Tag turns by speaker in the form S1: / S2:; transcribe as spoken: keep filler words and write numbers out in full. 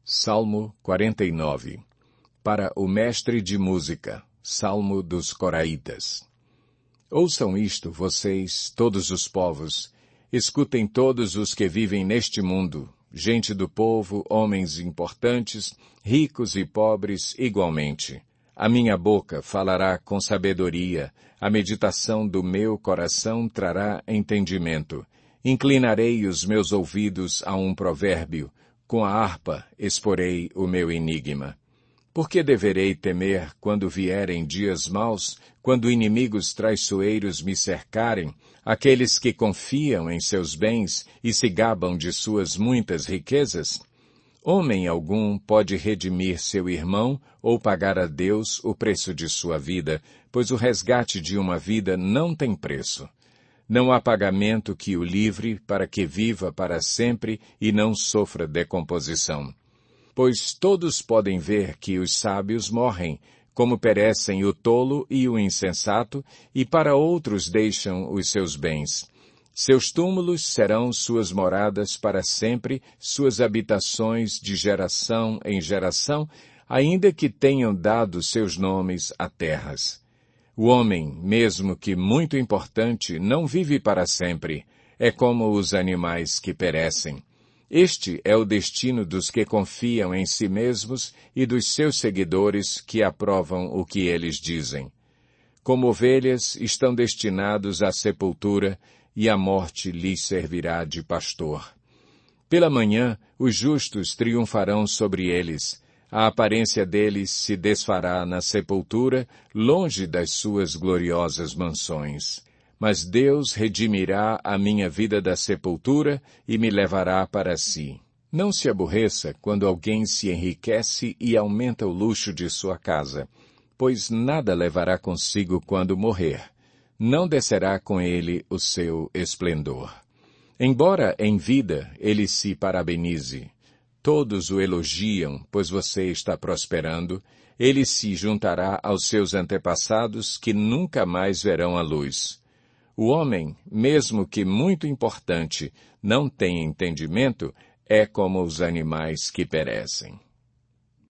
S1: Salmo quarenta e nove. Para o mestre de música, Salmo dos Coraitas. Ouçam isto, vocês, todos os povos, escutem todos os que vivem neste mundo, gente do povo, homens importantes, ricos e pobres igualmente. A minha boca falará com sabedoria, a meditação do meu coração trará entendimento. Inclinarei os meus ouvidos a um provérbio, com a harpa exporei o meu enigma. Por que deverei temer quando vierem dias maus, quando inimigos traiçoeiros me cercarem, aqueles que confiam em seus bens e se gabam de suas muitas riquezas? Homem algum pode redimir seu irmão ou pagar a Deus o preço de sua vida, pois o resgate de uma vida não tem preço. Não há pagamento que o livre para que viva para sempre e não sofra decomposição. Pois todos podem ver que os sábios morrem, como perecem o tolo e o insensato, e para outros deixam os seus bens. Seus túmulos serão suas moradas para sempre, suas habitações de geração em geração, ainda que tenham dado seus nomes a terras. O homem, mesmo que muito importante, não vive para sempre. É como os animais que perecem. Este é o destino dos que confiam em si mesmos e dos seus seguidores que aprovam o que eles dizem. Como ovelhas, estão destinados à sepultura e a morte lhes servirá de pastor. Pela manhã, os justos triunfarão sobre eles. A aparência deles se desfará na sepultura, longe das suas gloriosas mansões. Mas Deus redimirá a minha vida da sepultura e me levará para si. Não se aborreça quando alguém se enriquece e aumenta o luxo de sua casa, pois nada levará consigo quando morrer. Não descerá com ele o seu esplendor. Embora em vida ele se parabenize, todos o elogiam, pois você está prosperando, ele se juntará aos seus antepassados que nunca mais verão a luz. O homem, mesmo que muito importante, não tem entendimento, é como os animais que perecem.